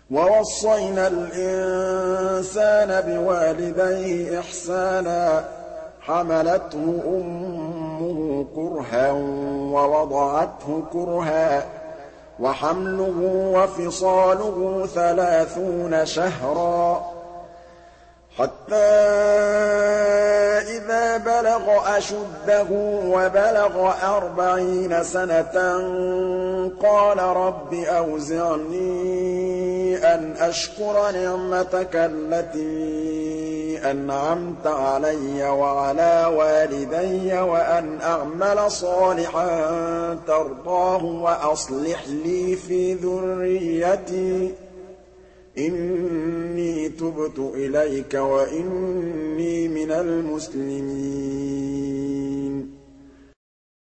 وَوَصَّيْنَا الْإِنسَانَ بِوَالِدَيْهِ إِحْسَانًا ۖ حَمَلَتْهُ أُمُّهُ كُرْهًا وَوَضَعَتْهُ كُرْهًا ۖ وَحَمْلُهُ وَفِصَالُهُ 30 شَهْرًا ۚ حَتَّىٰ إِذَا بَلَغَ أَشُدَّهُ وَبَلَغَ 40 سَنَةً قَالَ رَبِّ أَوْزِعْنِي أَنْ أَشْكُرَ نِعْمَتَكَ الَّتِي أَنْعَمْتَ عَلَيَّ وَعَلَىٰ وَالِدَيَّ وَأَنْ أَعْمَلَ صَالِحًا تَرْضَاهُ وَأَصْلِحْ لِي فِي ذُرِّيَّتِي ۖ إِنِّي تُبْتُ إِلَيْكَ وَإِنِّي مِنَ الْمُسْلِمِينَ